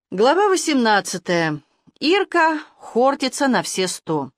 Глава 18. Ирка хортится на все 100.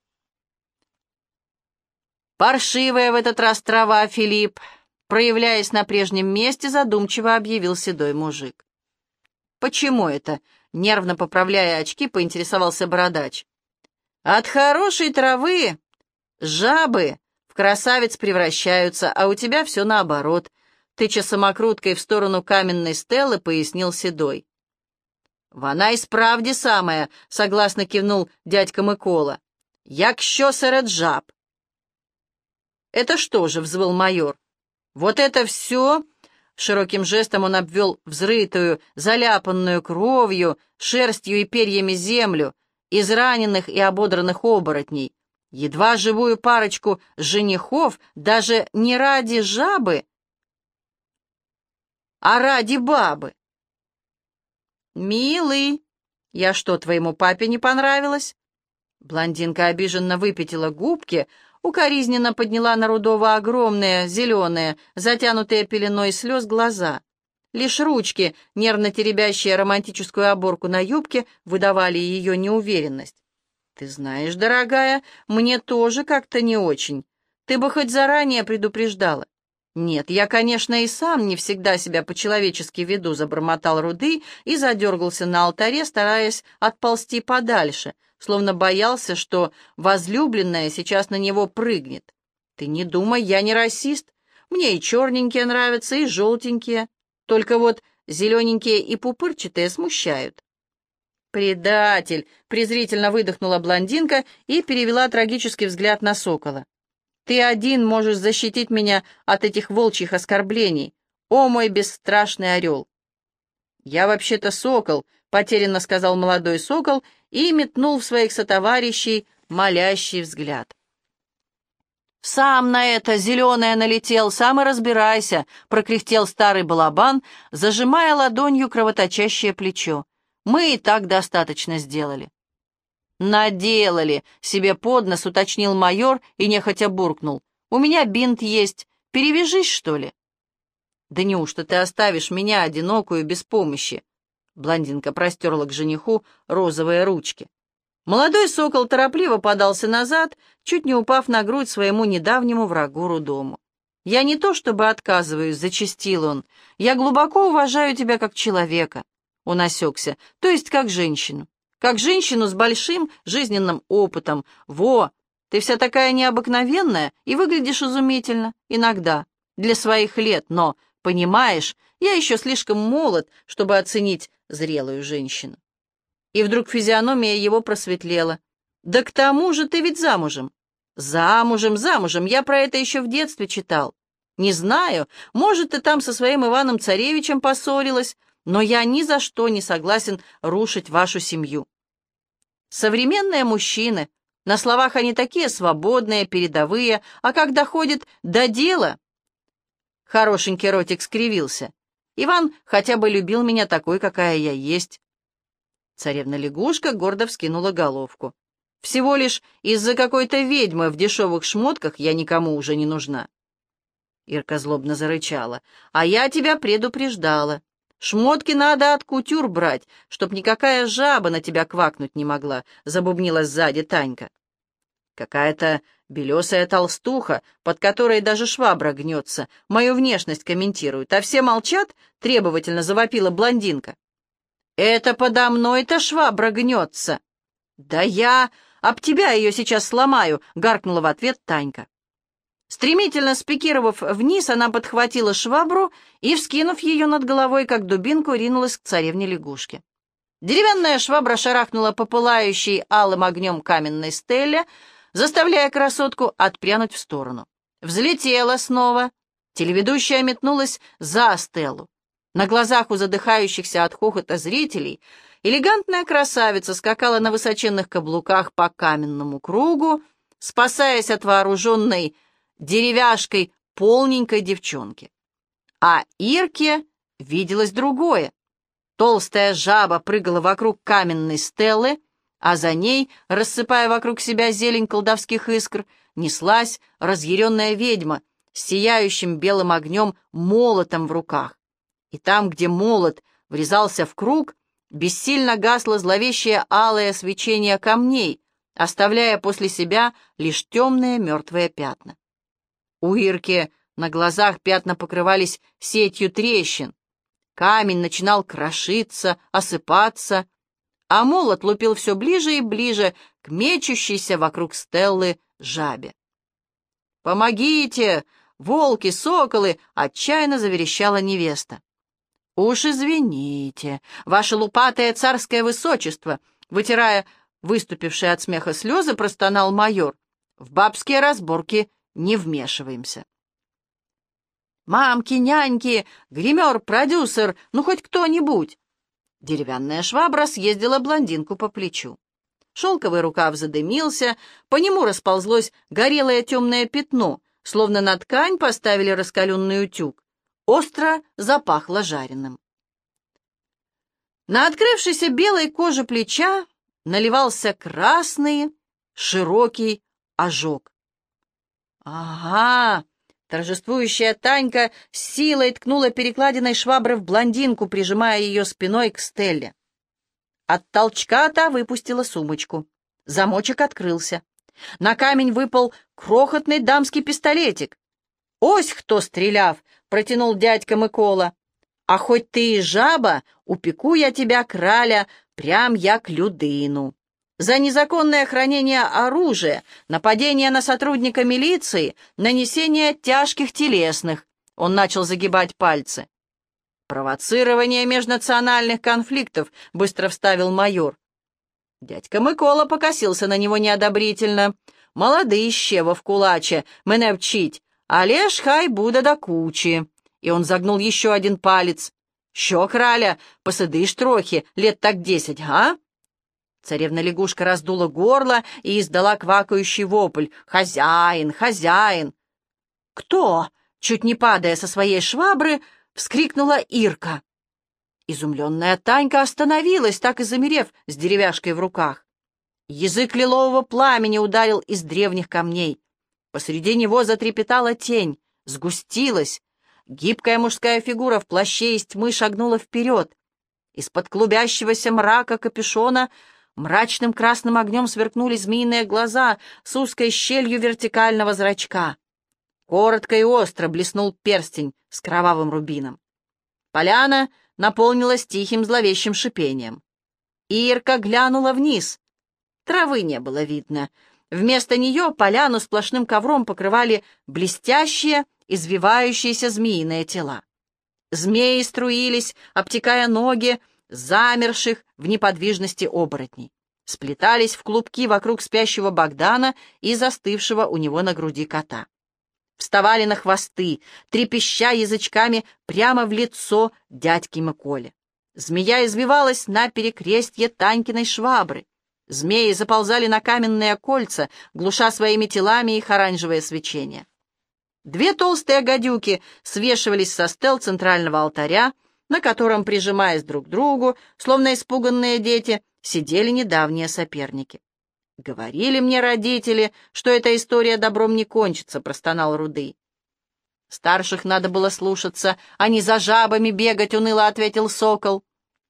«Паршивая в этот раз трава, Филипп», проявляясь на прежнем месте, задумчиво объявил седой мужик. «Почему это?» — нервно поправляя очки, поинтересовался бородач. «От хорошей травы жабы в красавиц превращаются, а у тебя все наоборот», — тыча самокруткой в сторону каменной стелы, пояснил седой. «Вона и справді самая», — согласно кивнул дядька Микола. «Якщо серед жаб». «Это что же?» — взвыл майор. «Вот это все?» — широким жестом он обвел взрытую, заляпанную кровью, шерстью и перьями землю, израненных и ободранных оборотней, едва живую парочку женихов, даже не ради жабы, а ради бабы. «Милый, я что, твоему папе не понравилась?» Блондинка обиженно выпятила губки, укоризненно подняла на Рудова огромные, зеленые, затянутые пеленой слез глаза. Лишь ручки, нервно теребящие романтическую оборку на юбке, выдавали ее неуверенность. «Ты знаешь, дорогая, мне тоже как-то не очень. Ты бы хоть заранее предупреждала». «Нет, я, конечно, и сам не всегда себя по-человечески веду», — забормотал Руды и задергался на алтаре, стараясь отползти подальше, словно боялся, что возлюбленная сейчас на него прыгнет. «Ты не думай, я не расист. Мне и черненькие нравятся, и желтенькие. Только вот зелененькие и пупырчатые смущают». «Предатель!» — презрительно выдохнула блондинка и перевела трагический взгляд на сокола. «Ты один можешь защитить меня от этих волчьих оскорблений, о мой бесстрашный орел!» «Я вообще-то сокол», — потерянно сказал молодой сокол и метнул в своих сотоварищей молящий взгляд. «Сам на это зеленое налетел, сам и разбирайся», — прокряхтел старый балабан, зажимая ладонью кровоточащее плечо. «Мы и так достаточно сделали». «Наделали!» — себе под нос уточнил майор и нехотя буркнул. «У меня бинт есть. Перевяжись, что ли?» «Да неужто ты оставишь меня одинокую без помощи?» Блондинка простерла к жениху розовые ручки. Молодой сокол торопливо подался назад, чуть не упав на грудь своему недавнему врагу Рудому. «Я не то чтобы отказываюсь», — зачастил он. «Я глубоко уважаю тебя как человека». Он осекся, то есть как женщину. Как женщину с большим жизненным опытом. Во, ты вся такая необыкновенная и выглядишь изумительно, иногда, для своих лет, но, понимаешь, я еще слишком молод, чтобы оценить зрелую женщину. И вдруг физиономия его просветлела. «Да к тому же ты ведь замужем». «Замужем, замужем, я про это еще в детстве читал. Не знаю, может, ты там со своим Иваном-царевичем поссорилась, но я ни за что не согласен рушить вашу семью. Современные мужчины, на словах они такие свободные, передовые, а как доходит до дела...» Хорошенький ротик скривился. «Иван хотя бы любил меня такой, какая я есть». Царевна-лягушка гордо вскинула головку. «Всего лишь из-за какой-то ведьмы в дешевых шмотках я никому уже не нужна». Ирка злобно зарычала. «А я тебя предупреждала. Шмотки надо от кутюр брать, чтоб никакая жаба на тебя квакнуть не могла», — забубнила сзади Танька. «Какая-то белесая толстуха, под которой даже швабра гнется, мою внешность комментирует, а все молчат», — требовательно завопила блондинка. «Это подо мной-то швабра гнется». «Да я об тебя ее сейчас сломаю», — гаркнула в ответ Танька. Стремительно спикировав вниз, она подхватила швабру и, вскинув ее над головой, как дубинку, ринулась к царевне-лягушке. Деревянная швабра шарахнула по пылающей алым огнем каменной стелле, заставляя красотку отпрянуть в сторону. Взлетела снова. Телеведущая метнулась за стеллу. На глазах у задыхающихся от хохота зрителей элегантная красавица скакала на высоченных каблуках по каменному кругу, спасаясь от вооруженной деревяшкой полненькой девчонки. А Ирке виделось другое. Толстая жаба прыгала вокруг каменной стелы, а за ней, рассыпая вокруг себя зелень колдовских искр, неслась разъяренная ведьма с сияющим белым огнем молотом в руках. И там, где молот врезался в круг, Бессильно гасло зловещее алое свечение камней, оставляя после себя лишь темные мертвые пятна. У Ирки на глазах пятна покрывались сетью трещин. Камень начинал крошиться, осыпаться, а молот лупил все ближе и ближе к мечущейся вокруг Стеллы жабе. «Помогите! Волки, соколы!» — отчаянно заверещала невеста. «Уж извините, ваше лупатое царское высочество!» — вытирая выступившие от смеха слезы, простонал майор. «В бабские разборки не вмешиваемся». «Мамки, няньки, гример, продюсер, ну хоть кто-нибудь!» Деревянная швабра съездила блондинку по плечу. Шелковый рукав задымился, по нему расползлось горелое темное пятно, словно на ткань поставили раскаленный утюг. Остро запахло жареным. На открывшейся белой коже плеча наливался красный, широкий ожог. «Ага!» — торжествующая Танька с силой ткнула перекладиной швабры в блондинку, прижимая ее спиной к Стелле. От толчка та выпустила сумочку. Замочек открылся. На камень выпал крохотный дамский пистолетик. «Ось кто стреляв!» — протянул дядька Микола. «А хоть ты и жаба, упеку я тебя, краля, прям як людину. За незаконное хранение оружия, нападение на сотрудника милиции, нанесение тяжких телесных». Он начал загибать пальцы. «Провоцирование межнациональных конфликтов», — быстро вставил майор. Дядька Микола покосился на него неодобрительно. «Молодище во вкулаче, мене вчить, але ж хай буде до кучи». И он загнул еще один палец. «Що, краля, посидиш трохи, лет так 10, а?» Царевна-лягушка раздула горло и издала квакающий вопль. «Хозяин, хозяин!» «Кто?» — чуть не падая со своей швабры, вскрикнула Ирка. Изумленная Танька остановилась, так и замерев с деревяшкой в руках. Язык лилового пламени ударил из древних камней. Посреди него затрепетала тень, сгустилась. Гибкая мужская фигура в плаще из тьмы шагнула вперед. Из-под клубящегося мрака капюшона мрачным красным огнем сверкнули змеиные глаза с узкой щелью вертикального зрачка. Коротко и остро блеснул перстень с кровавым рубином. Поляна наполнилась тихим зловещим шипением. Ирка глянула вниз. Травы не было видно. Вместо нее поляну сплошным ковром покрывали блестящие, извивающиеся змеиные тела. Змеи струились, обтекая ноги замерших в неподвижности оборотней. Сплетались в клубки вокруг спящего Богдана и застывшего у него на груди кота. Вставали на хвосты, трепеща язычками прямо в лицо дядьки Миколе. Змея извивалась на перекрестье Танькиной швабры. Змеи заползали на каменные кольца, глуша своими телами их оранжевое свечение. Две толстые гадюки свешивались со стел центрального алтаря, на котором, прижимаясь друг к другу, словно испуганные дети, сидели недавние соперники. «Говорили мне родители, что эта история добром не кончится», — простонал Рудый. «Старших надо было слушаться, а не за жабами бегать», — уныло ответил сокол.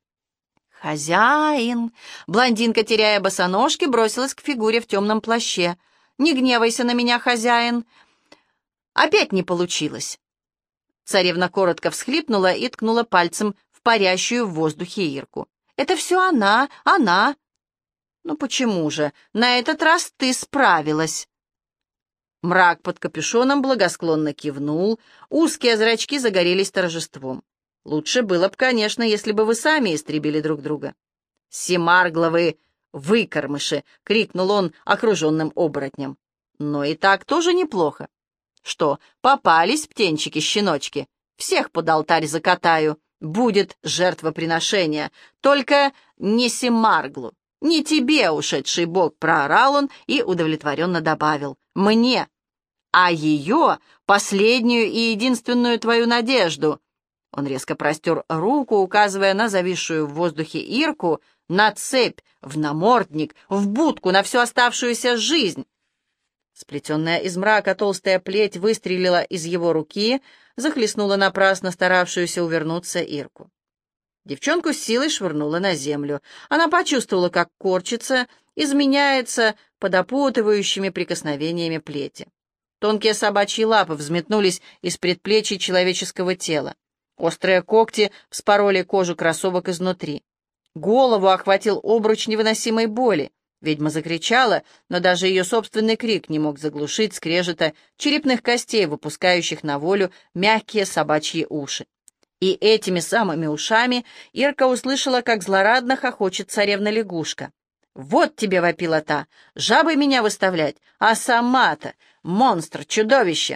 «Хозяин!» — блондинка, теряя босоножки, бросилась к фигуре в темном плаще. «Не гневайся на меня, хозяин!» «Опять не получилось!» Царевна коротко всхлипнула и ткнула пальцем в парящую в воздухе Ирку. «Это все она, она!» «Ну почему же? На этот раз ты справилась!» Мрак под капюшоном благосклонно кивнул, узкие зрачки загорелись торжеством. «Лучше было бы, конечно, если бы вы сами истребили друг друга». «Семаргловые выкормыши!» — крикнул он окруженным оборотнем. «Но и так тоже неплохо. Что, попались птенчики-щеночки? Всех под алтарь закатаю. Будет жертвоприношение. Только не Семарглу. «Не тебе, ушедший бог», — проорал он и удовлетворенно добавил. «Мне, а ее, последнюю и единственную твою надежду». Он резко простер руку, указывая на зависшую в воздухе Ирку, на цепь, в намордник, в будку, на всю оставшуюся жизнь. Сплетенная из мрака толстая плеть выстрелила из его руки, захлестнула напрасно старавшуюся увернуться Ирку. Девчонку с силой швырнула на землю. Она почувствовала, как корчится, изменяется под опутывающими прикосновениями плети. Тонкие собачьи лапы взметнулись из предплечий человеческого тела. Острые когти вспороли кожу кроссовок изнутри. Голову охватил обруч невыносимой боли. Ведьма закричала, но даже ее собственный крик не мог заглушить скрежета черепных костей, выпускающих на волю мягкие собачьи уши. И этими самыми ушами Ирка услышала, как злорадно хохочет царевна-лягушка. «Вот тебе, — вопила та, — жабой меня выставлять, а сама-то монстр, чудовище!»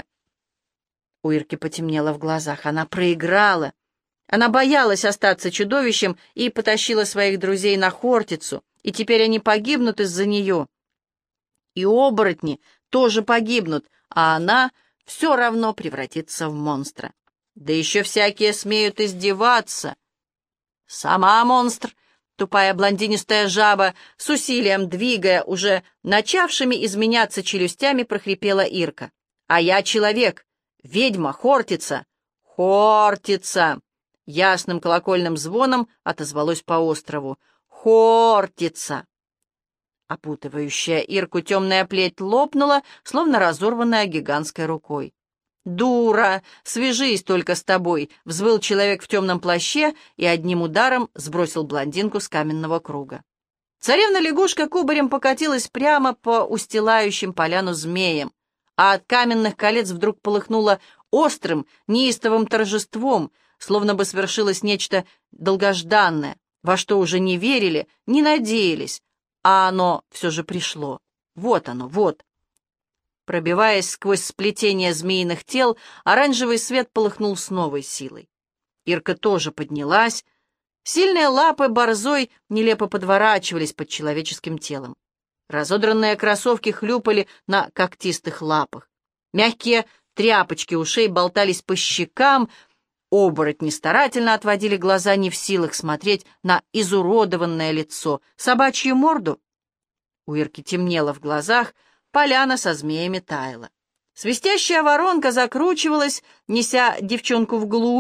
У Ирки потемнело в глазах. Она проиграла. Она боялась остаться чудовищем и потащила своих друзей на Хортицу, и теперь они погибнут из-за нее. И оборотни тоже погибнут, а она все равно превратится в монстра. Да еще всякие смеют издеваться. «Сама монстр!» Тупая блондинистая жаба, с усилием двигая уже начавшими изменяться челюстями, прохрипела Ирка. «А я человек, ведьма, Хортица!» «Хортица!» Ясным колокольным звоном отозвалось по острову. «Хортица!» Опутывающая Ирку темная плеть лопнула, словно разорванная гигантской рукой. «Дура! Свяжись только с тобой!» — взвыл человек в темном плаще и одним ударом сбросил блондинку с каменного круга. Царевна-лягушка кубарем покатилась прямо по устилающим поляну змеям, а от каменных колец вдруг полыхнуло острым, неистовым торжеством, словно бы свершилось нечто долгожданное, во что уже не верили, не надеялись, а оно все же пришло. Вот оно, вот. Пробиваясь сквозь сплетение змеиных тел, оранжевый свет полыхнул с новой силой. Ирка тоже поднялась. Сильные лапы борзой нелепо подворачивались под человеческим телом. Разодранные кроссовки хлюпали на когтистых лапах. Мягкие тряпочки ушей болтались по щекам. Оборотни старательно отводили глаза, не в силах смотреть на изуродованное лицо, собачью морду. У Ирки темнело в глазах, поляна со змеями таяла. Свистящая воронка закручивалась, неся девчонку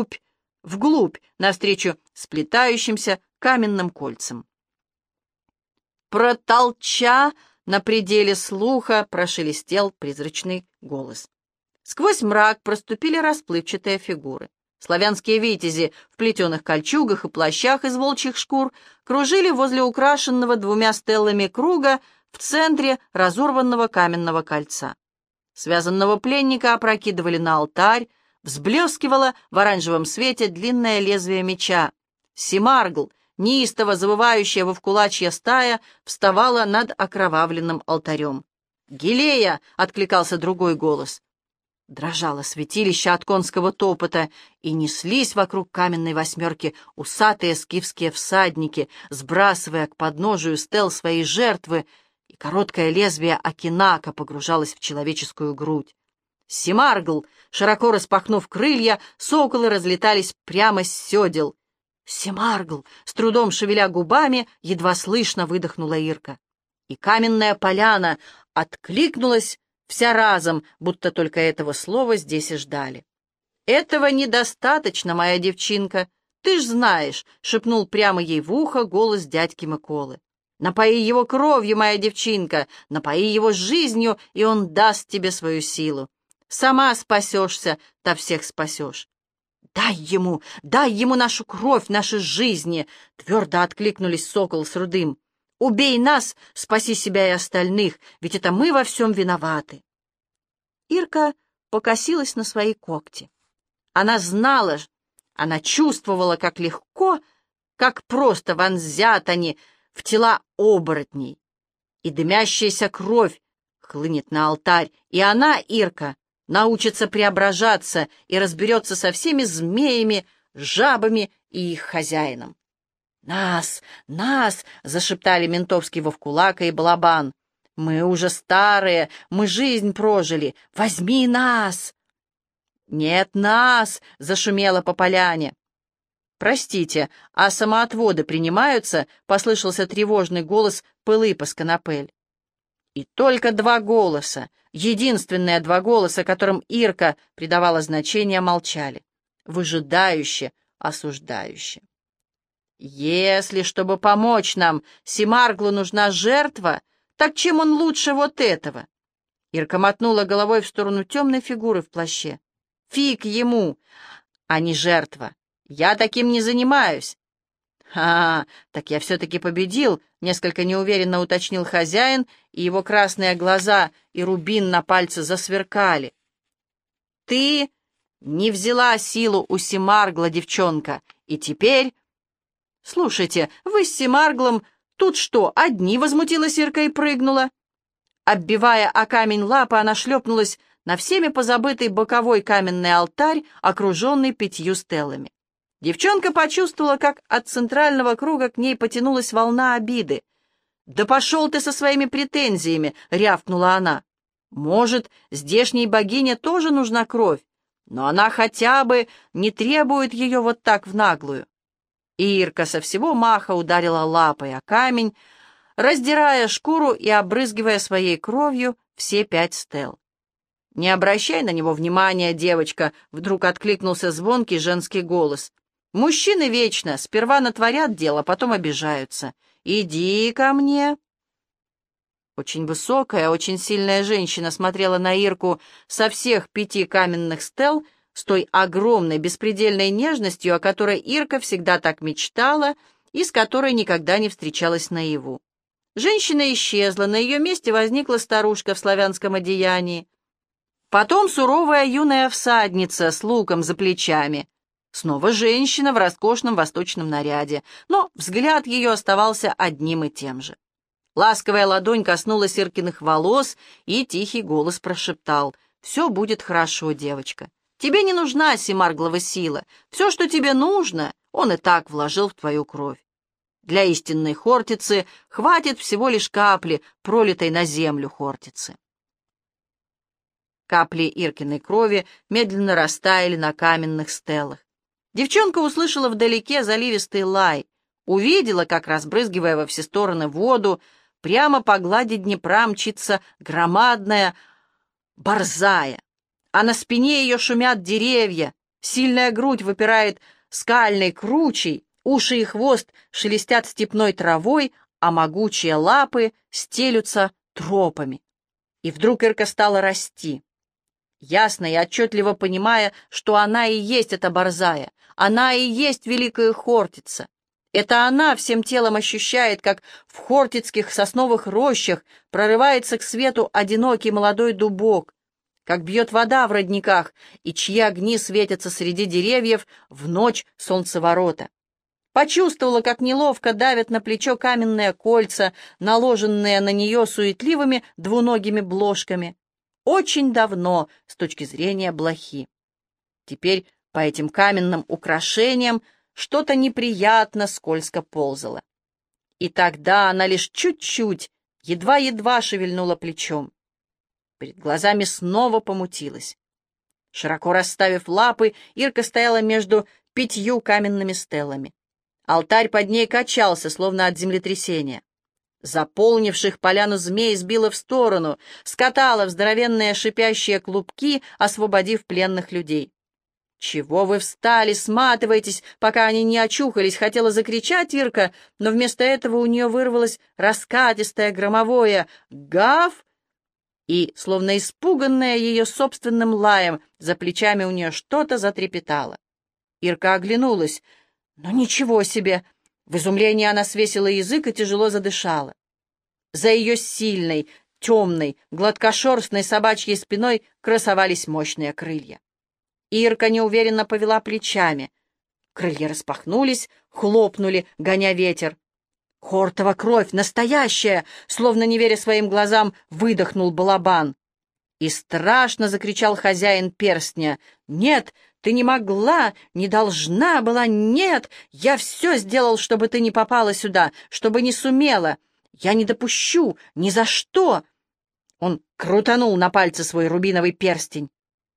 вглубь, навстречу сплетающимся каменным кольцам. Протолча на пределе слуха прошелестел призрачный голос. Сквозь мрак проступили расплывчатые фигуры. Славянские витязи в плетеных кольчугах и плащах из волчьих шкур кружили возле украшенного двумя стеллами круга в центре разорванного каменного кольца. Связанного пленника опрокидывали на алтарь, взблескивало в оранжевом свете длинное лезвие меча. Семаргл, неистово завывающая вовкулачья стая, вставала над окровавленным алтарем. «Гилея!» — откликался другой голос. Дрожало святилище от конского топота, и неслись вокруг каменной восьмерки усатые скифские всадники, сбрасывая к подножию стел свои жертвы, и короткое лезвие Акинака погружалось в человеческую грудь. Семаргл, широко распахнув крылья, соколы разлетались прямо с седел. Семаргл, с трудом шевеля губами, едва слышно выдохнула Ирка. И каменная поляна откликнулась вся разом, будто только этого слова здесь и ждали. «Этого недостаточно, моя девчинка, ты ж знаешь», — шепнул прямо ей в ухо голос дядьки Миколы. «Напои его кровью, моя девчинка, напои его жизнью, и он даст тебе свою силу. Сама спасешься, та всех спасешь». дай ему нашу кровь, наши жизни!» — твердо откликнулись сокол с рудым. «Убей нас, спаси себя и остальных, ведь это мы во всем виноваты». Ирка покосилась на свои когти. Она знала, она чувствовала, как легко, как просто вонзят они в тела оборотней. И дымящаяся кровь хлынет на алтарь, и она, Ирка, научится преображаться и разберется со всеми змеями, жабами и их хозяином. «Нас! Нас!» — зашептали ментовский Вовкулака и Балабан. «Мы уже старые, мы жизнь прожили. Возьми нас!» «Нет нас!» — зашумело по поляне. «Простите, а самоотводы принимаются?» — послышался тревожный голос Пылыпа-Сконопель. И только два голоса, единственные два голоса, которым Ирка придавала значение, молчали, выжидающе, осуждающе. Если, чтобы помочь нам, Семарглу нужна жертва, так чем он лучше вот этого? Ирка мотнула головой в сторону темной фигуры в плаще. Фиг ему, а не жертва. Я таким не занимаюсь. Так я все-таки победил», — несколько неуверенно уточнил хозяин, и его красные глаза и рубин на пальце засверкали. «Ты не взяла силу у Семаргла, девчонка, и теперь...» «Слушайте, вы с Семарглом тут что, одни?» — возмутилась Ирка и прыгнула. Оббивая о камень лапы, она шлепнулась на всеми позабытый боковой каменный алтарь, окруженный 5 стеллами. Девчонка почувствовала, как от центрального круга к ней потянулась волна обиды. «Да пошел ты со своими претензиями!» — рявкнула она. «Может, здешней богине тоже нужна кровь, но она хотя бы не требует ее вот так в наглую». И Ирка со всего маха ударила лапой о камень, раздирая шкуру и обрызгивая своей кровью все 5 стел. «Не обращай на него внимания, девочка!» — вдруг откликнулся звонкий женский голос. «Мужчины вечно сперва натворят дело, потом обижаются. Иди ко мне!» Очень высокая, очень сильная женщина смотрела на Ирку со всех 5 каменных стел с той огромной беспредельной нежностью, о которой Ирка всегда так мечтала и с которой никогда не встречалась наяву. Женщина исчезла, на ее месте возникла старушка в славянском одеянии. Потом суровая юная всадница с луком за плечами. Снова женщина в роскошном восточном наряде, но взгляд ее оставался одним и тем же. Ласковая ладонь коснулась Иркиных волос, и тихий голос прошептал: «Все будет хорошо, девочка. Тебе не нужна Семарглова сила. Все, что тебе нужно, он и так вложил в твою кровь. Для истинной Хортицы хватит всего лишь капли, пролитой на землю Хортицы». Капли Иркиной крови медленно растаяли на каменных стелах. Девчонка услышала вдалеке заливистый лай, увидела, как, разбрызгивая во все стороны воду, прямо по глади Днепра мчится громадная борзая, а на спине ее шумят деревья, сильная грудь выпирает скальной кручей, уши и хвост шелестят степной травой, а могучие лапы стелются тропами. И вдруг Ирка стала расти, ясно и отчетливо понимая, что она и есть эта борзая, она и есть великая Хортица. Это она всем телом ощущает, как в хортицких сосновых рощах прорывается к свету одинокий молодой дубок, как бьет вода в родниках, и чьи огни светятся среди деревьев в ночь солнцеворота. Почувствовала, как неловко давят на плечо каменные кольца, наложенные на нее суетливыми двуногими бложками. Очень давно, с точки зрения блохи. Теперь по этим каменным украшениям что-то неприятно скользко ползало. И тогда она лишь чуть-чуть, едва-едва шевельнула плечом. Перед глазами снова помутилась. Широко расставив лапы, Ирка стояла между 5 каменными стелами. Алтарь под ней качался, словно от землетрясения. Заполнивших поляну змей сбила в сторону, скатала в здоровенные шипящие клубки, освободив пленных людей. «Чего вы встали? Сматывайтесь, пока они не очухались!» — хотела закричать Ирка, но вместо этого у нее вырвалось раскатистое громовое «Гав!» и, словно испуганная ее собственным лаем, за плечами у нее что-то затрепетало. Ирка оглянулась. «Ну ничего себе!» В изумлении она свесила язык и тяжело задышала. За ее сильной, темной, гладкошерстной собачьей спиной красовались мощные крылья. Ирка неуверенно повела плечами. Крылья распахнулись, хлопнули, гоня ветер. «Хортова кровь, настоящая!» Словно не веря своим глазам, выдохнул балабан. И страшно закричал хозяин перстня: «Нет, ты не могла, не должна была, нет! Я все сделал, чтобы ты не попала сюда, чтобы не сумела! Я не допущу, ни за что!» Он крутанул на пальце свой рубиновый перстень.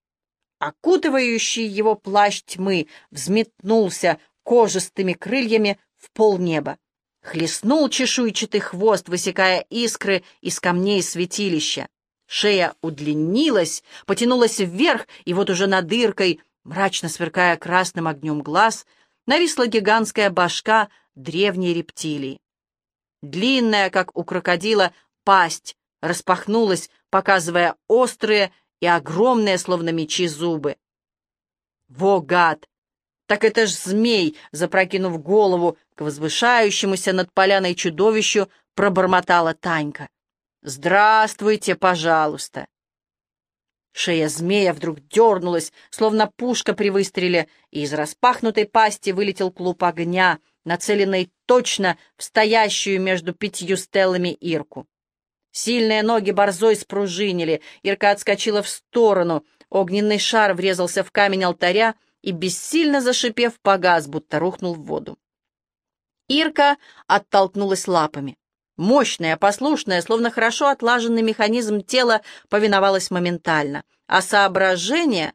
Окутывающий его плащ тьмы взметнулся кожистыми крыльями в полнеба. Хлестнул чешуйчатый хвост, высекая искры из камней святилища. Шея удлинилась, потянулась вверх, и вот уже над дыркой, мрачно сверкая красным огнем глаз, нависла гигантская башка древней рептилии. Длинная, как у крокодила, пасть распахнулась, показывая острые и огромные, словно мечи, зубы. «Во, гад! Так это ж змей!» Запрокинув голову к возвышающемуся над поляной чудовищу, пробормотала Танька. «Здравствуйте, пожалуйста!» Шея змея вдруг дернулась, словно пушка при выстреле, и из распахнутой пасти вылетел клуб огня, нацеленный точно в стоящую между 5 стеллами Ирку. Сильные ноги борзой спружинили, Ирка отскочила в сторону, огненный шар врезался в камень алтаря и, бессильно зашипев, погас, будто рухнул в воду. Ирка оттолкнулась лапами. Мощное, послушное, словно хорошо отлаженный механизм тела повиновалось моментально, а соображение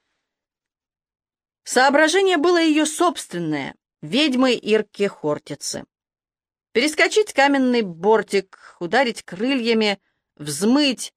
было ее собственное, ведьмы Ирки Хортицы. Перескочить каменный бортик, ударить крыльями, взмыть,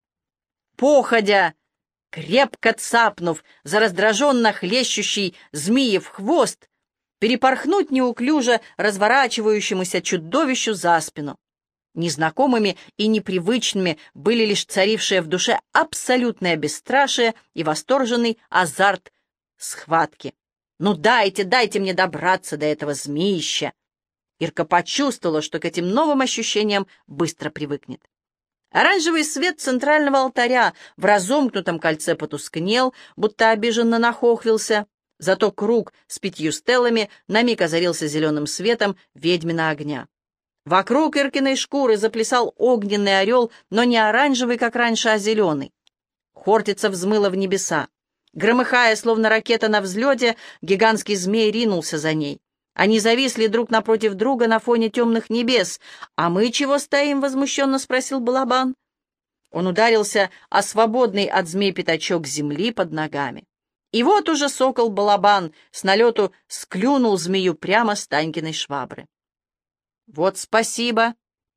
походя, крепко цапнув за раздраженно хлещущий змеев хвост, перепорхнуть неуклюже разворачивающемуся чудовищу за спину. Незнакомыми и непривычными были лишь царившие в душе абсолютное бесстрашие и восторженный азарт схватки. «Ну дайте мне добраться до этого змеища!» Ирка почувствовала, что к этим новым ощущениям быстро привыкнет. Оранжевый свет центрального алтаря в разомкнутом кольце потускнел, будто обиженно нахохлился, зато круг с 5 стеллами на миг озарился зеленым светом ведьмина огня. Вокруг Иркиной шкуры заплясал огненный орел, но не оранжевый, как раньше, а зеленый. Хортица взмыла в небеса. Громыхая, словно ракета на взлете, гигантский змей ринулся за ней. Они зависли друг напротив друга на фоне темных небес. «А мы чего стоим?» — возмущенно спросил Балабан. Он ударился о свободный от змей пятачок земли под ногами. И вот уже сокол Балабан с налету склюнул змею прямо с Танькиной швабры. «Вот спасибо.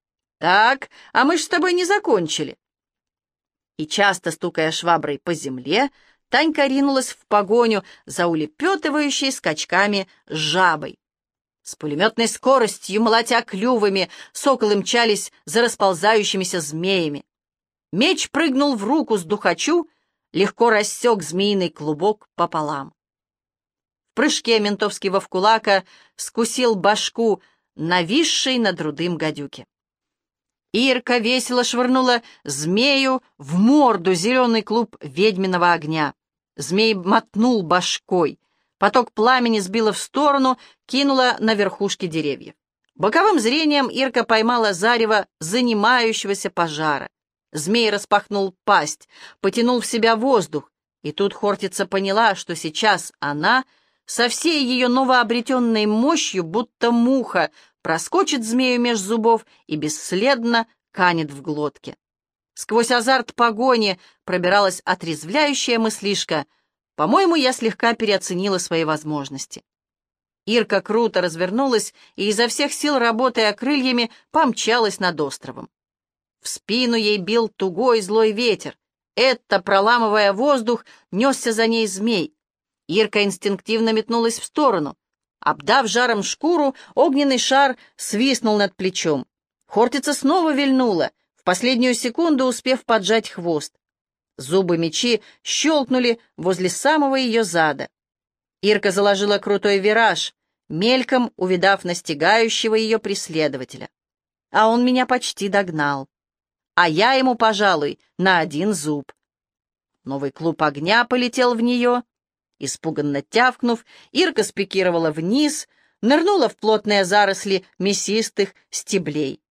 Так, а мы ж с тобой не закончили». И часто стукая шваброй по земле, Танька ринулась в погоню за улепетывающей скачками жабой. С пулеметной скоростью, молотя клювами, соколы мчались за расползающимися змеями. Меч прыгнул в руку с духачу, легко рассек змеиный клубок пополам. В прыжке ментовский вовкулака скусил башку нависшей над рудым гадюки. Ирка весело швырнула змею в морду зеленый клуб ведьминого огня. Змей мотнул башкой. Поток пламени сбило в сторону, кинуло на верхушки деревьев. Боковым зрением Ирка поймала зарево занимающегося пожара. Змей распахнул пасть, потянул в себя воздух, и тут Хортица поняла, что сейчас она со всей ее новообретенной мощью, будто муха, проскочит змею меж зубов и бесследно канет в глотке. Сквозь азарт погони пробиралась отрезвляющая мыслишка: «По-моему, я слегка переоценила свои возможности». Ирка круто развернулась и изо всех сил, работая крыльями, помчалась над островом. В спину ей бил тугой злой ветер. Это, проламывая воздух, несся за ней змей. Ирка инстинктивно метнулась в сторону. Обдав жаром шкуру, огненный шар свистнул над плечом. Хортица снова вильнула, в последнюю секунду успев поджать хвост. Зубы мечи щелкнули возле самого ее зада. Ирка заложила крутой вираж, мельком увидав настигающего ее преследователя. А он меня почти догнал. А я ему, пожалуй, на 1 зуб. Новый клуб огня полетел в нее. Испуганно тявкнув, Ирка спикировала вниз, нырнула в плотные заросли мясистых стеблей.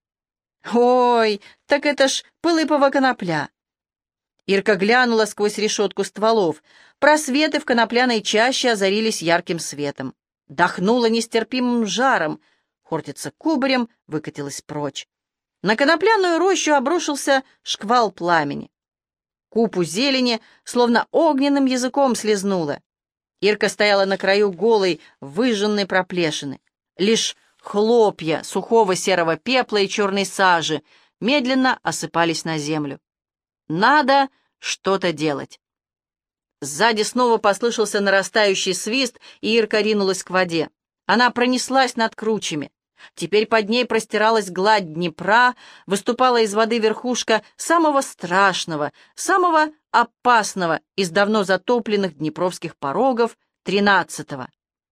«Ой, так это ж пылыпова конопля!» Ирка глянула сквозь решетку стволов. Просветы в конопляной чаще озарились ярким светом. Дохнула нестерпимым жаром. Хортица кубарем выкатилась прочь. На конопляную рощу обрушился шквал пламени. Купу зелени словно огненным языком слезнула. Ирка стояла на краю голой, выжженной проплешины. Лишь хлопья сухого серого пепла и черной сажи медленно осыпались на землю. Надо что-то делать. Сзади снова послышался нарастающий свист, и Ирка ринулась к воде. Она пронеслась над кручами. Теперь под ней простиралась гладь Днепра, выступала из воды верхушка самого страшного, самого опасного из давно затопленных днепровских порогов, 13-го.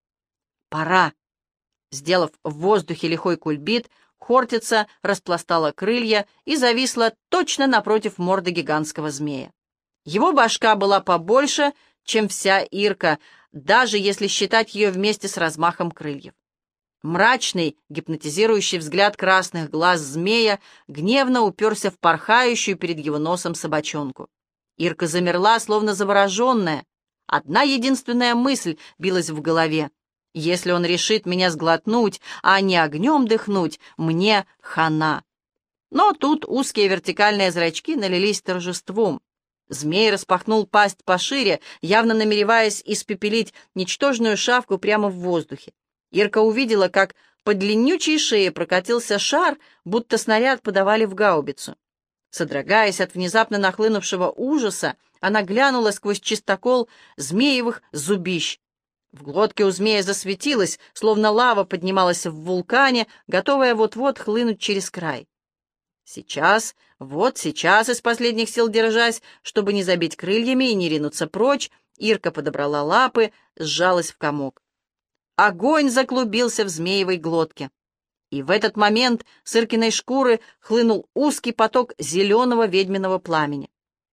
Пора. Сделав в воздухе лихой кульбит, Хортица распластала крылья и зависла точно напротив морды гигантского змея. Его башка была побольше, чем вся Ирка, даже если считать ее вместе с размахом крыльев. Мрачный, гипнотизирующий взгляд красных глаз змея гневно уперся в порхающую перед его носом собачонку. Ирка замерла, словно завороженная. Одна единственная мысль билась в голове. Если он решит меня сглотнуть, а не огнем дыхнуть, мне хана. Но тут узкие вертикальные зрачки налились торжеством. Змей распахнул пасть пошире, явно намереваясь испепелить ничтожную шавку прямо в воздухе. Ирка увидела, как по длиннючей шее прокатился шар, будто снаряд подавали в гаубицу. Содрогаясь от внезапно нахлынувшего ужаса, она глянула сквозь чистокол змеевых зубищ. В глотке у змея засветилось, словно лава поднималась в вулкане, готовая вот-вот хлынуть через край. Сейчас, вот сейчас, из последних сил держась, чтобы не забить крыльями и не ринуться прочь, Ирка подобрала лапы, сжалась в комок. Огонь заклубился в змеевой глотке. И в этот момент с Иркиной шкуры хлынул узкий поток зеленого ведьминого пламени.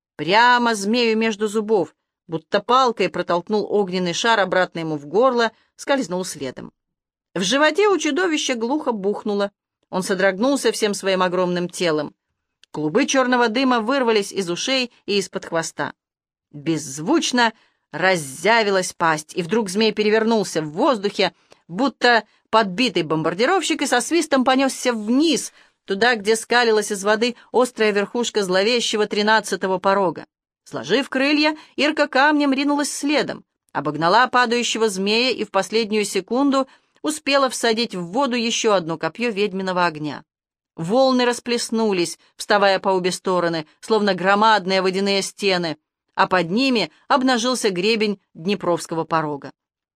Прямо змею между зубов, будто палкой протолкнул огненный шар обратно ему в горло, скользнул следом. В животе у чудовища глухо бухнуло. Он содрогнулся всем своим огромным телом. Клубы черного дыма вырвались из ушей и из-под хвоста. Беззвучно раззявилась пасть, и вдруг змей перевернулся в воздухе, будто подбитый бомбардировщик, и со свистом понесся вниз, туда, где скалилась из воды острая верхушка зловещего 13-го порога. Сложив крылья, Ирка камнем ринулась следом, обогнала падающего змея и в последнюю секунду успела всадить в воду еще одно копье ведьминого огня. Волны расплеснулись, вставая по обе стороны, словно громадные водяные стены, а под ними обнажился гребень Днепровского порога.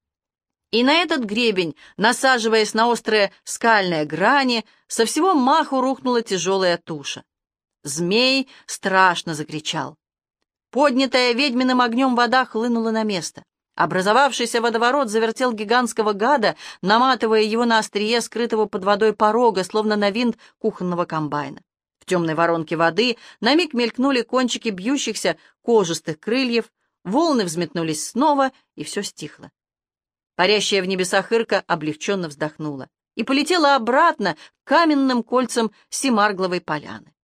И на этот гребень, насаживаясь на острые скальные грани, со всего маху рухнула тяжелая туша. Змей страшно закричал. Поднятая ведьминым огнем вода хлынула на место. Образовавшийся водоворот завертел гигантского гада, наматывая его на острие скрытого под водой порога, словно на винт кухонного комбайна. В темной воронке воды на миг мелькнули кончики бьющихся кожистых крыльев, волны взметнулись снова, и все стихло. Парящая в небесах Ирка облегченно вздохнула и полетела обратно к каменным кольцам Семаргловой поляны.